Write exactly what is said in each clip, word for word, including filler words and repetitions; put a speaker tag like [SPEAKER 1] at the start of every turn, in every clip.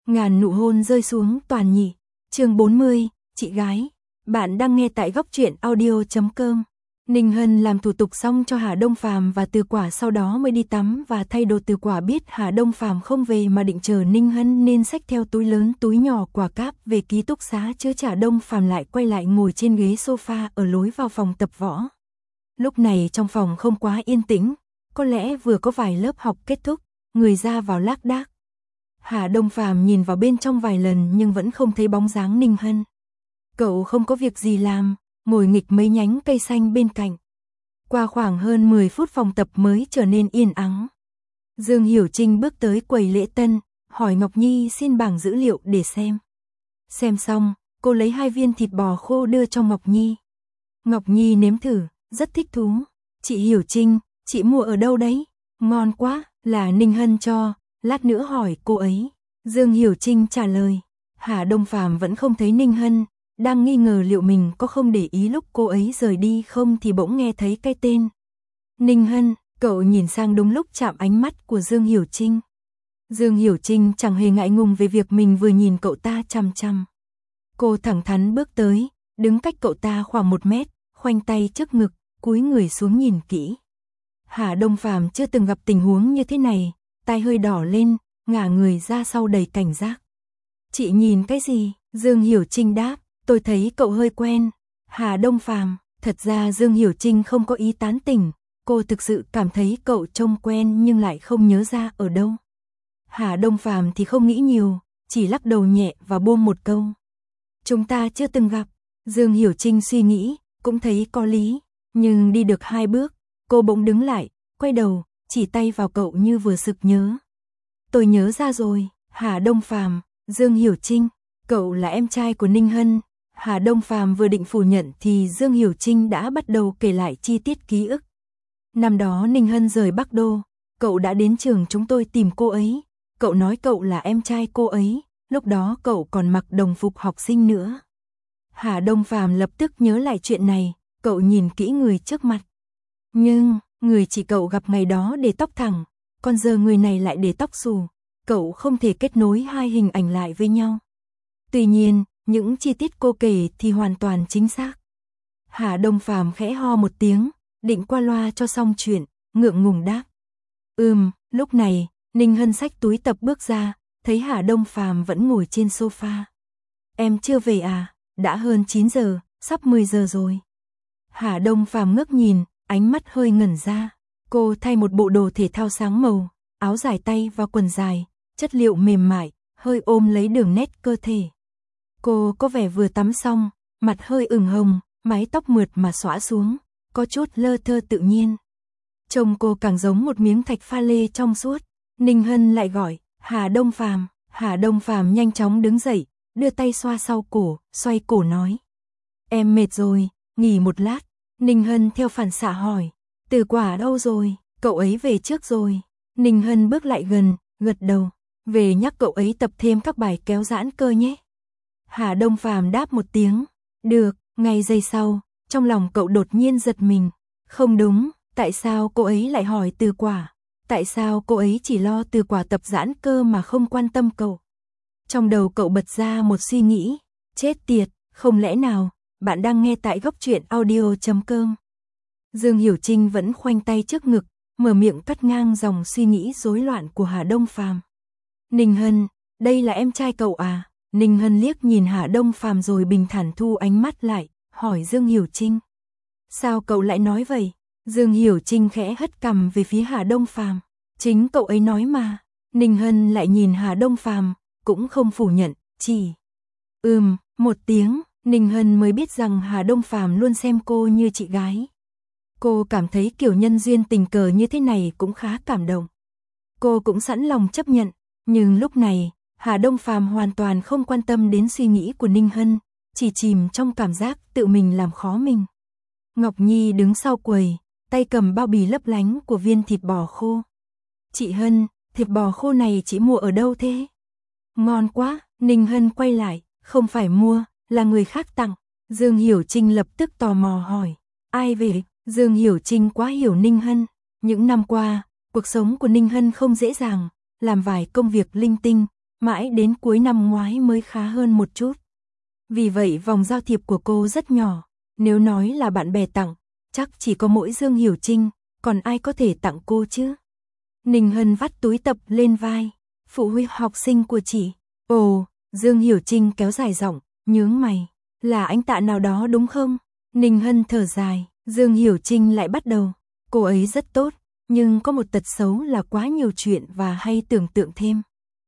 [SPEAKER 1] Ngàn nụ hôn rơi xuống toàn nhị. Chương bốn mươi, chị gái. Bạn đang nghe tại góc truyện audio chấm com. Ninh Hân làm thủ tục xong cho Hà Đông Phàm và Từ Quả, sau đó mới đi tắm và thay đồ. Từ Quả biết Hà Đông Phàm không về mà định chờ Ninh Hân nên xách theo túi lớn túi nhỏ quả cáp về ký túc xá chứa trả. Đông Phàm lại quay lại ngồi trên ghế sofa ở lối vào phòng tập võ. Lúc này trong phòng không quá yên tĩnh, có lẽ vừa có vài lớp học kết thúc, người ra vào lác đác. Hà Đông Phàm nhìn vào bên trong vài lần nhưng vẫn không thấy bóng dáng Ninh Hân. Cậu không có việc gì làm, ngồi nghịch mấy nhánh cây xanh bên cạnh. Qua khoảng hơn mười phút phòng tập mới trở nên yên ắng. Dương Hiểu Trinh bước tới quầy lễ tân, hỏi Ngọc Nhi xin bảng dữ liệu để xem. Xem xong, cô lấy hai viên thịt bò khô đưa cho Ngọc Nhi. Ngọc Nhi nếm thử, rất thích thú. Chị Hiểu Trinh, chị mua ở đâu đấy? Ngon quá, là Ninh Hân cho, lát nữa hỏi cô ấy. Dương Hiểu Trinh trả lời. Hà Đông Phàm vẫn không thấy Ninh Hân, đang nghi ngờ liệu mình có không để ý lúc cô ấy rời đi không thì bỗng nghe thấy cái tên Ninh Hân. Cậu nhìn sang đúng lúc chạm ánh mắt của Dương Hiểu Trinh. Dương Hiểu Trinh chẳng hề ngại ngùng về việc mình vừa nhìn cậu ta chằm chằm. Cô thẳng thắn bước tới, đứng cách cậu ta khoảng một mét, khoanh tay trước ngực, cúi người xuống nhìn kỹ. Hà Đông Phàm chưa từng gặp tình huống như thế này, tai hơi đỏ lên, ngả người ra sau đầy cảnh giác. Chị nhìn cái gì? Dương Hiểu Trinh đáp, tôi thấy cậu hơi quen. Hà Đông Phàm, thật ra Dương Hiểu Trinh không có ý tán tỉnh, cô thực sự cảm thấy cậu trông quen nhưng lại không nhớ ra ở đâu. Hà Đông Phàm thì không nghĩ nhiều, chỉ lắc đầu nhẹ và buông một câu. Chúng ta chưa từng gặp. Dương Hiểu Trinh suy nghĩ, cũng thấy có lý, nhưng đi được hai bước, cô bỗng đứng lại, quay đầu, chỉ tay vào cậu như vừa sực nhớ. Tôi nhớ ra rồi. Hà Đông Phàm, Dương Hiểu Trinh, cậu là em trai của Ninh Hân. Hà Đông Phàm vừa định phủ nhận thì Dương Hiểu Trinh đã bắt đầu kể lại chi tiết ký ức. Năm đó Ninh Hân rời Bắc Đô, cậu đã đến trường chúng tôi tìm cô ấy, cậu nói cậu là em trai cô ấy, lúc đó cậu còn mặc đồng phục học sinh nữa. Hà Đông Phàm lập tức nhớ lại chuyện này, cậu nhìn kỹ người trước mặt. Nhưng, người chỉ cậu gặp ngày đó để tóc thẳng, còn giờ người này lại để tóc xù, cậu không thể kết nối hai hình ảnh lại với nhau. Tuy nhiên, những chi tiết cô kể thì hoàn toàn chính xác. Hà Đông Phàm khẽ ho một tiếng, định qua loa cho xong chuyện, ngượng ngùng đáp. Ừm, lúc này, Ninh Hân xách túi tập bước ra, thấy Hà Đông Phàm vẫn ngồi trên sofa. Em chưa về à? Đã hơn chín giờ, sắp mười giờ rồi. Hà Đông Phàm ngước nhìn, ánh mắt hơi ngẩn ra. Cô thay một bộ đồ thể thao sáng màu, áo dài tay và quần dài, chất liệu mềm mại, hơi ôm lấy đường nét cơ thể. Cô có vẻ vừa tắm xong, mặt hơi ửng hồng, mái tóc mượt mà xõa xuống, có chút lơ thơ tự nhiên. Trông cô càng giống một miếng thạch pha lê trong suốt. Ninh Hân lại gọi, Hà Đông Phàm. Hà Đông Phàm nhanh chóng đứng dậy, đưa tay xoa sau cổ, xoay cổ nói. Em mệt rồi, nghỉ một lát. Ninh Hân theo phản xạ hỏi, Từ Quả đâu rồi? Cậu ấy về trước rồi. Ninh Hân bước lại gần, gật đầu, về nhắc cậu ấy tập thêm các bài kéo giãn cơ nhé. Hà Đông Phàm đáp một tiếng, được. Ngay giây sau, trong lòng cậu đột nhiên giật mình. Không đúng, tại sao cô ấy lại hỏi Từ Quả? Tại sao cô ấy chỉ lo Từ Quả tập giãn cơ mà không quan tâm cậu? Trong đầu cậu bật ra một suy nghĩ, chết tiệt, không lẽ nào, bạn đang nghe tại góc truyện audio chấm com. Dương Hiểu Trinh vẫn khoanh tay trước ngực, mở miệng cắt ngang dòng suy nghĩ rối loạn của Hà Đông Phàm. Ninh Hân, đây là em trai cậu à? Ninh Hân liếc nhìn Hà Đông Phàm rồi bình thản thu ánh mắt lại, hỏi Dương Hiểu Trinh. Sao cậu lại nói vậy? Dương Hiểu Trinh khẽ hất cằm về phía Hà Đông Phàm. Chính cậu ấy nói mà. Ninh Hân lại nhìn Hà Đông Phàm, cũng không phủ nhận, chỉ ừm, một tiếng. Ninh Hân mới biết rằng Hà Đông Phàm luôn xem cô như chị gái. Cô cảm thấy kiểu nhân duyên tình cờ như thế này cũng khá cảm động. Cô cũng sẵn lòng chấp nhận, nhưng lúc này, Hà Đông Phàm hoàn toàn không quan tâm đến suy nghĩ của Ninh Hân, chỉ chìm trong cảm giác tự mình làm khó mình. Ngọc Nhi đứng sau quầy, tay cầm bao bì lấp lánh của viên thịt bò khô. Chị Hân, thịt bò khô này chị mua ở đâu thế? Ngon quá. Ninh Hân quay lại, không phải mua, là người khác tặng. Dương Hiểu Trinh lập tức tò mò hỏi, ai về? Dương Hiểu Trinh quá hiểu Ninh Hân. Những năm qua, cuộc sống của Ninh Hân không dễ dàng, làm vài công việc linh tinh, mãi đến cuối năm ngoái mới khá hơn một chút. Vì vậy vòng giao thiệp của cô rất nhỏ, nếu nói là bạn bè tặng, chắc chỉ có mỗi Dương Hiểu Trinh, còn ai có thể tặng cô chứ? Ninh Hân vắt túi tập lên vai, phụ huynh học sinh của chị. Ồ, Dương Hiểu Trinh kéo dài giọng, nhướng mày, là anh Tạ nào đó đúng không? Ninh Hân thở dài, Dương Hiểu Trinh lại bắt đầu, cô ấy rất tốt, nhưng có một tật xấu là quá nhiều chuyện và hay tưởng tượng thêm.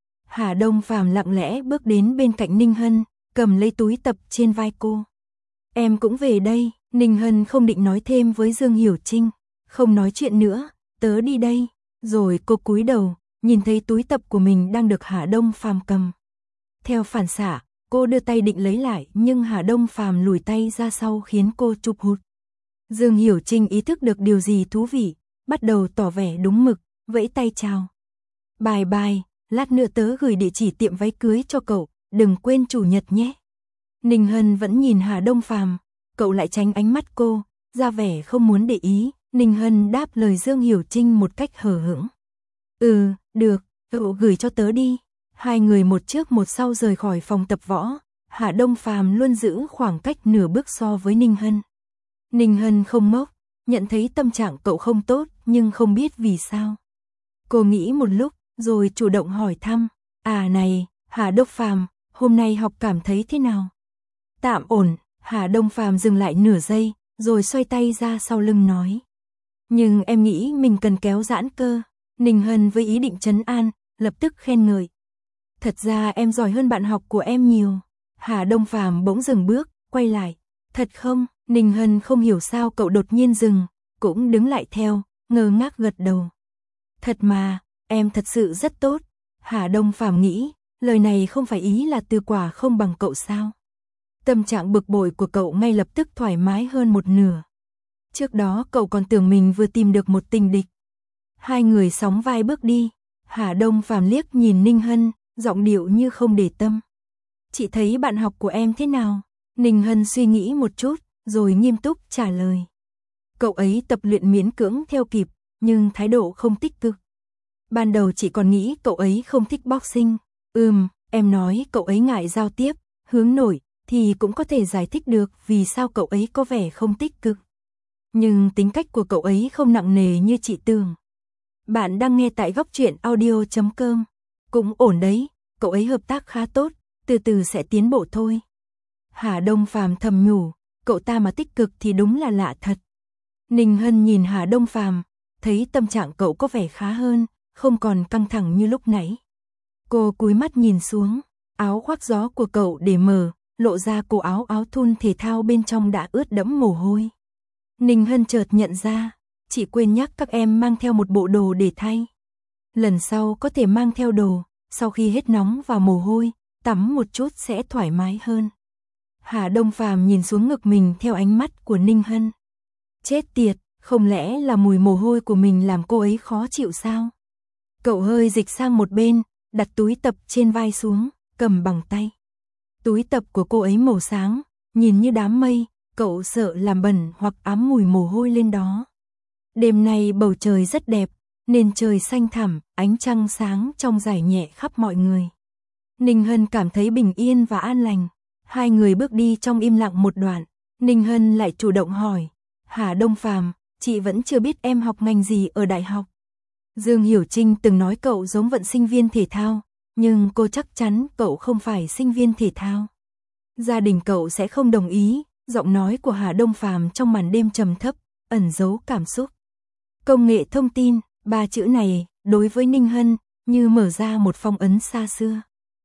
[SPEAKER 1] Hà Đông Phàm lặng lẽ bước đến bên cạnh Ninh Hân, cầm lấy túi tập trên vai cô. Em cũng về đây, Ninh Hân không định nói thêm với Dương Hiểu Trinh, không nói chuyện nữa, tớ đi đây. Rồi cô cúi đầu, nhìn thấy túi tập của mình đang được Hà Đông Phàm cầm. Theo phản xạ, cô đưa tay định lấy lại nhưng Hà Đông Phàm lùi tay ra sau khiến cô chụp hụt. Dương Hiểu Trinh ý thức được điều gì thú vị, bắt đầu tỏ vẻ đúng mực, vẫy tay chào. Bye bye, lát nữa tớ gửi địa chỉ tiệm váy cưới cho cậu, đừng quên chủ nhật nhé. Ninh Hân vẫn nhìn Hà Đông Phàm, cậu lại tránh ánh mắt cô, ra vẻ không muốn để ý. Ninh Hân đáp lời Dương Hiểu Trinh một cách hờ hững. Ừ, được, cậu gửi cho tớ đi. Hai người một trước một sau rời khỏi phòng tập võ, Hà Đông Phàm luôn giữ khoảng cách nửa bước so với Ninh Hân. Ninh Hân không ngốc, nhận thấy tâm trạng cậu không tốt nhưng không biết vì sao. Cô nghĩ một lúc, rồi chủ động hỏi thăm. À này, Hà Đông Phàm, hôm nay học cảm thấy thế nào? Tạm ổn, Hà Đông Phàm dừng lại nửa giây, rồi xoay tay ra sau lưng nói. Nhưng em nghĩ mình cần kéo giãn cơ. Ninh Hân với ý định trấn an, lập tức khen ngợi. Thật ra em giỏi hơn bạn học của em nhiều. Hà Đông Phàm bỗng dừng bước, quay lại. Thật không? Ninh Hân không hiểu sao cậu đột nhiên dừng, cũng đứng lại theo, ngơ ngác gật đầu. Thật mà, em thật sự rất tốt. Hà Đông Phàm nghĩ, lời này không phải ý là Từ Quả không bằng cậu sao? Tâm trạng bực bội của cậu ngay lập tức thoải mái hơn một nửa. Trước đó cậu còn tưởng mình vừa tìm được một tình địch. Hai người sóng vai bước đi, Hà Đông Phàm liếc nhìn Ninh Hân, giọng điệu như không để tâm. Chị thấy bạn học của em thế nào? Ninh Hân suy nghĩ một chút, rồi nghiêm túc trả lời. Cậu ấy tập luyện miễn cưỡng theo kịp, nhưng thái độ không tích cực. Ban đầu chị còn nghĩ cậu ấy không thích boxing. Ừm, em nói cậu ấy ngại giao tiếp, hướng nội, thì cũng có thể giải thích được vì sao cậu ấy có vẻ không tích cực. Nhưng tính cách của cậu ấy không nặng nề như chị tưởng. Bạn đang nghe tại góc truyện audio chấm com. Cũng ổn đấy, cậu ấy hợp tác khá tốt, từ từ sẽ tiến bộ thôi. Hà Đông Phàm thầm nhủ, cậu ta mà tích cực thì đúng là lạ thật. Ninh Hân nhìn Hà Đông Phàm, thấy tâm trạng cậu có vẻ khá hơn, không còn căng thẳng như lúc nãy. Cô cúi mắt nhìn xuống, áo khoác gió của cậu để mở, lộ ra cổ áo áo thun thể thao bên trong đã ướt đẫm mồ hôi. Ninh Hân chợt nhận ra, chị quên nhắc các em mang theo một bộ đồ để thay. Lần sau có thể mang theo đồ, sau khi hết nóng và mồ hôi, tắm một chút sẽ thoải mái hơn. Hà Đông Phàm nhìn xuống ngực mình theo ánh mắt của Ninh Hân. Chết tiệt, không lẽ là mùi mồ hôi của mình làm cô ấy khó chịu sao? Cậu hơi dịch sang một bên, đặt túi tập trên vai xuống, cầm bằng tay. Túi tập của cô ấy màu sáng, nhìn như đám mây, cậu sợ làm bẩn hoặc ám mùi mồ hôi lên đó. Đêm nay bầu trời rất đẹp, nền trời xanh thẳm, ánh trăng sáng trong rải nhẹ khắp mọi người. Ninh Hân cảm thấy bình yên và an lành. Hai người bước đi trong im lặng một đoạn, Ninh Hân lại chủ động hỏi. Hà Đông Phàm, chị vẫn chưa biết em học ngành gì ở đại học. Dương Hiểu Trinh từng nói cậu giống vận sinh viên thể thao, nhưng cô chắc chắn cậu không phải sinh viên thể thao. Gia đình cậu sẽ không đồng ý, giọng nói của Hà Đông Phàm trong màn đêm trầm thấp, ẩn giấu cảm xúc. Công nghệ thông tin, ba chữ này, đối với Ninh Hân, như mở ra một phong ấn xa xưa.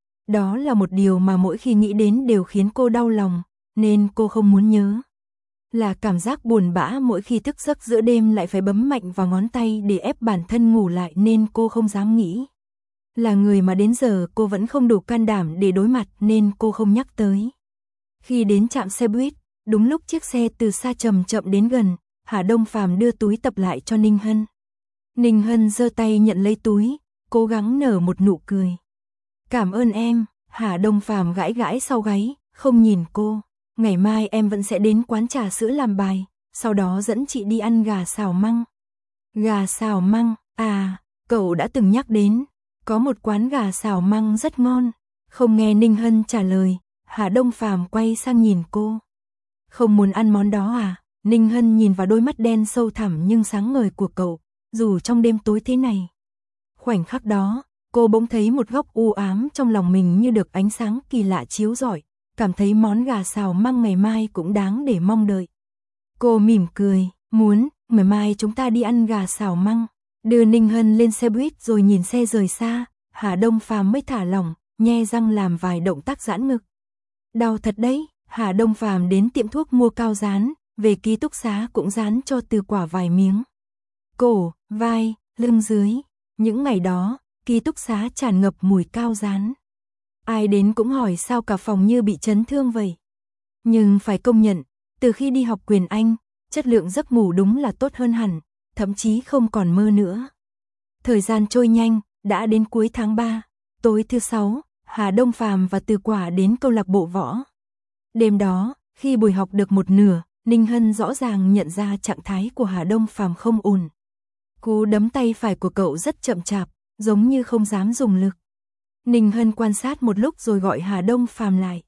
[SPEAKER 1] Đó là một điều mà mỗi khi nghĩ đến đều khiến cô đau lòng, nên cô không muốn nhớ. Là cảm giác buồn bã mỗi khi thức giấc giữa đêm lại phải bấm mạnh vào ngón tay để ép bản thân ngủ lại nên cô không dám nghĩ. Là người mà đến giờ cô vẫn không đủ can đảm để đối mặt nên cô không nhắc tới. Khi đến trạm xe buýt, đúng lúc chiếc xe từ xa chậm chậm đến gần, Hà Đông Phàm đưa túi tập lại cho Ninh Hân. Ninh Hân giơ tay nhận lấy túi, cố gắng nở một nụ cười. Cảm ơn em, Hà Đông Phàm gãi gãi sau gáy, không nhìn cô. Ngày mai em vẫn sẽ đến quán trà sữa làm bài, sau đó dẫn chị đi ăn gà xào măng. Gà xào măng, à, cậu đã từng nhắc đến. Có một quán gà xào măng rất ngon. Không nghe Ninh Hân trả lời, Hà Đông Phàm quay sang nhìn cô. Không muốn ăn món đó à? Ninh Hân nhìn vào đôi mắt đen sâu thẳm nhưng sáng ngời của cậu, dù trong đêm tối thế này. Khoảnh khắc đó, cô bỗng thấy một góc u ám trong lòng mình như được ánh sáng kỳ lạ chiếu rọi, cảm thấy món gà xào măng ngày mai cũng đáng để mong đợi. Cô mỉm cười, muốn, ngày mai chúng ta đi ăn gà xào măng. Đưa Ninh Hân lên xe buýt rồi nhìn xe rời xa, Hà Đông Phàm mới thả lỏng, nhe răng làm vài động tác giãn ngực. Đau thật đấy. Hà Đông Phàm đến tiệm thuốc mua cao dán, về ký túc xá cũng dán cho Từ Quả vài miếng. Cổ, vai, lưng dưới, những ngày đó, ký túc xá tràn ngập mùi cao dán. Ai đến cũng hỏi sao cả phòng như bị chấn thương vậy. Nhưng phải công nhận, từ khi đi học quyền Anh, chất lượng giấc ngủ đúng là tốt hơn hẳn, thậm chí không còn mơ nữa. Thời gian trôi nhanh, đã đến cuối tháng ba, tối thứ sáu, Hà Đông Phàm và Từ Quả đến câu lạc bộ võ. Đêm đó, khi buổi học được một nửa, Ninh Hân rõ ràng nhận ra trạng thái của Hà Đông Phàm không ổn. Cú đấm tay phải của cậu rất chậm chạp, giống như không dám dùng lực. Ninh Hân quan sát một lúc rồi gọi Hà Đông Phàm lại.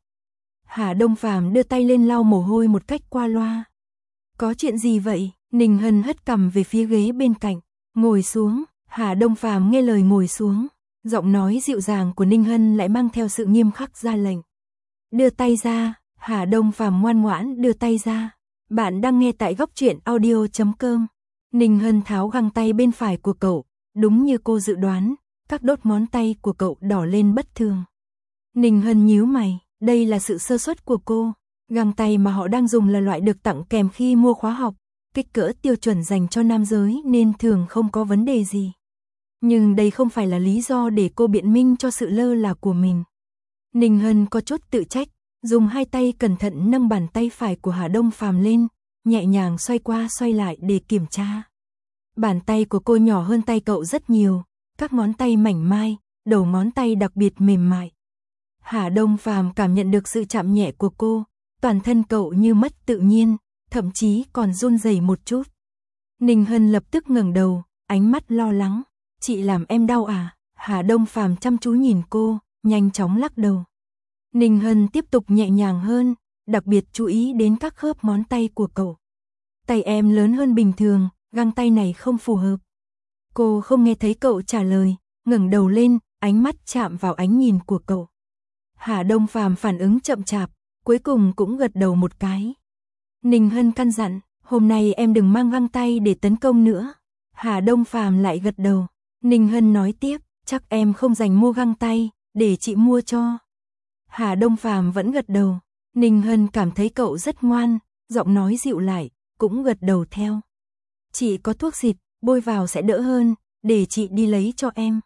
[SPEAKER 1] Hà Đông Phàm đưa tay lên lau mồ hôi một cách qua loa. Có chuyện gì vậy? Ninh Hân hất cằm về phía ghế bên cạnh, ngồi xuống. Hà Đông Phàm nghe lời ngồi xuống. Giọng nói dịu dàng của Ninh Hân lại mang theo sự nghiêm khắc ra lệnh. Đưa tay ra. Hà Đông Phàm ngoan ngoãn đưa tay ra. Bạn đang nghe tại góc truyện audio chấm com. Ninh Hân tháo găng tay bên phải của cậu, đúng như cô dự đoán, các đốt ngón tay của cậu đỏ lên bất thường. Ninh Hân nhíu mày, đây là sự sơ suất của cô. Găng tay mà họ đang dùng là loại được tặng kèm khi mua khóa học, kích cỡ tiêu chuẩn dành cho nam giới nên thường không có vấn đề gì. Nhưng đây không phải là lý do để cô biện minh cho sự lơ là của mình. Ninh Hân có chút tự trách, dùng hai tay cẩn thận nâng bàn tay phải của Hà Đông Phàm lên, nhẹ nhàng xoay qua xoay lại để kiểm tra. Bàn tay của cô nhỏ hơn tay cậu rất nhiều, các ngón tay mảnh mai, đầu ngón tay đặc biệt mềm mại. Hà Đông Phàm cảm nhận được sự chạm nhẹ của cô, toàn thân cậu như mất tự nhiên, thậm chí còn run rẩy một chút. Ninh Hân lập tức ngẩng đầu, ánh mắt lo lắng. Chị làm em đau à? Hà Đông Phàm chăm chú nhìn cô, nhanh chóng lắc đầu. Ninh Hân tiếp tục nhẹ nhàng hơn, đặc biệt chú ý đến các khớp ngón tay của cậu. Tay em lớn hơn bình thường, găng tay này không phù hợp. Cô không nghe thấy cậu trả lời, ngẩng đầu lên, ánh mắt chạm vào ánh nhìn của cậu. Hà Đông Phàm phản ứng chậm chạp, cuối cùng cũng gật đầu một cái. Ninh Hân căn dặn, hôm nay em đừng mang găng tay để tấn công nữa. Hà Đông Phàm lại gật đầu. Ninh Hân nói tiếp, chắc em không dành mua găng tay, để chị mua cho. Hà Đông Phàm vẫn gật đầu. Ninh Hân cảm thấy cậu rất ngoan, giọng nói dịu lại, cũng gật đầu theo. Chị có thuốc xịt, bôi vào sẽ đỡ hơn, để chị đi lấy cho em.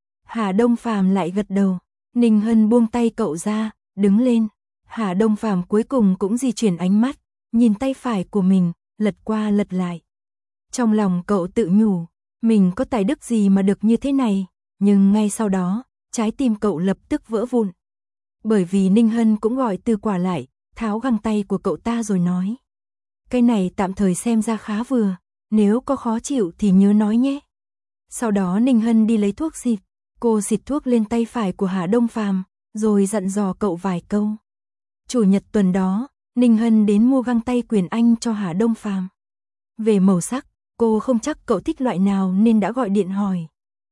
[SPEAKER 1] Hà Đông Phàm lại gật đầu. Ninh Hân buông tay cậu ra, đứng lên. Hà Đông Phàm cuối cùng cũng di chuyển ánh mắt, nhìn tay phải của mình, lật qua lật lại. Trong lòng cậu tự nhủ, mình có tài đức gì mà được như thế này, nhưng ngay sau đó, trái tim cậu lập tức vỡ vụn. Bởi vì Ninh Hân cũng gọi Từ Quả lại, tháo găng tay của cậu ta rồi nói. Cái này tạm thời xem ra khá vừa, nếu có khó chịu thì nhớ nói nhé. Sau đó Ninh Hân đi lấy thuốc xịt, cô xịt thuốc lên tay phải của Hà Đông Phàm, rồi dặn dò cậu vài câu. Chủ nhật tuần đó, Ninh Hân đến mua găng tay quyền Anh cho Hà Đông Phàm. Về màu sắc, cô không chắc cậu thích loại nào nên đã gọi điện hỏi.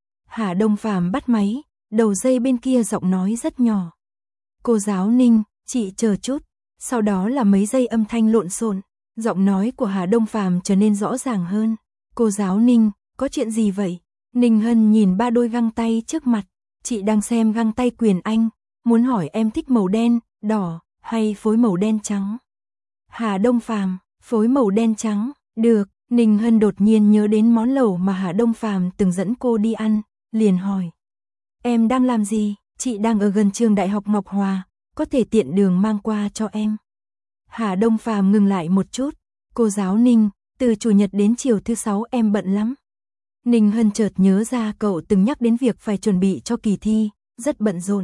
[SPEAKER 1] Hà Đông Phàm bắt máy, đầu dây bên kia giọng nói rất nhỏ. Cô giáo Ninh, chị chờ chút. Sau đó là mấy giây âm thanh lộn xộn, giọng nói của Hà Đông Phàm trở nên rõ ràng hơn. Cô giáo Ninh, có chuyện gì vậy? Ninh Hân nhìn ba đôi găng tay trước mặt. Chị đang xem găng tay quyền Anh, muốn hỏi em thích màu đen, đỏ hay phối màu đen trắng? Hà Đông Phàm, phối màu đen trắng, được. Ninh Hân đột nhiên nhớ đến món lẩu mà Hà Đông Phàm từng dẫn cô đi ăn, liền hỏi. Em đang làm gì? Chị đang ở gần trường Đại học Ngọc Hòa, có thể tiện đường mang qua cho em. Hà Đông Phàm ngừng lại một chút. Cô giáo Ninh, từ chủ nhật đến chiều thứ sáu em bận lắm. Ninh Hân chợt nhớ ra cậu từng nhắc đến việc phải chuẩn bị cho kỳ thi, rất bận rộn.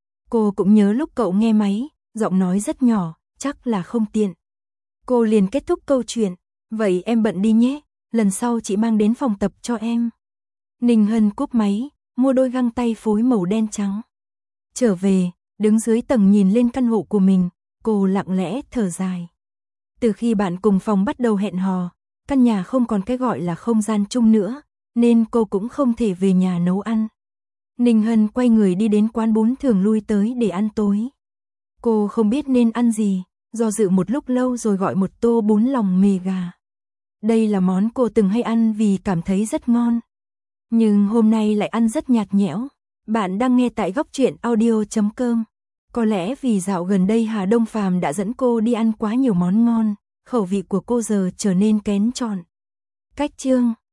[SPEAKER 1] Cô cũng nhớ lúc cậu nghe máy, giọng nói rất nhỏ, chắc là không tiện. Cô liền kết thúc câu chuyện. Vậy em bận đi nhé, lần sau chị mang đến phòng tập cho em. Ninh Hân cúp máy, mua đôi găng tay phối màu đen trắng. Trở về, đứng dưới tầng nhìn lên căn hộ của mình, cô lặng lẽ thở dài. Từ khi bạn cùng phòng bắt đầu hẹn hò, căn nhà không còn cái gọi là không gian chung nữa, nên cô cũng không thể về nhà nấu ăn. Ninh Hân quay người đi đến quán bún thường lui tới để ăn tối. Cô không biết nên ăn gì, do dự một lúc lâu rồi gọi một tô bún lòng mề gà. Đây là món cô từng hay ăn vì cảm thấy rất ngon. Nhưng hôm nay lại ăn rất nhạt nhẽo. Bạn đang nghe tại góc truyện audio chấm com. Có lẽ vì dạo gần đây Hà Đông Phàm đã dẫn cô đi ăn quá nhiều món ngon, khẩu vị của cô giờ trở nên kén chọn. Cách chương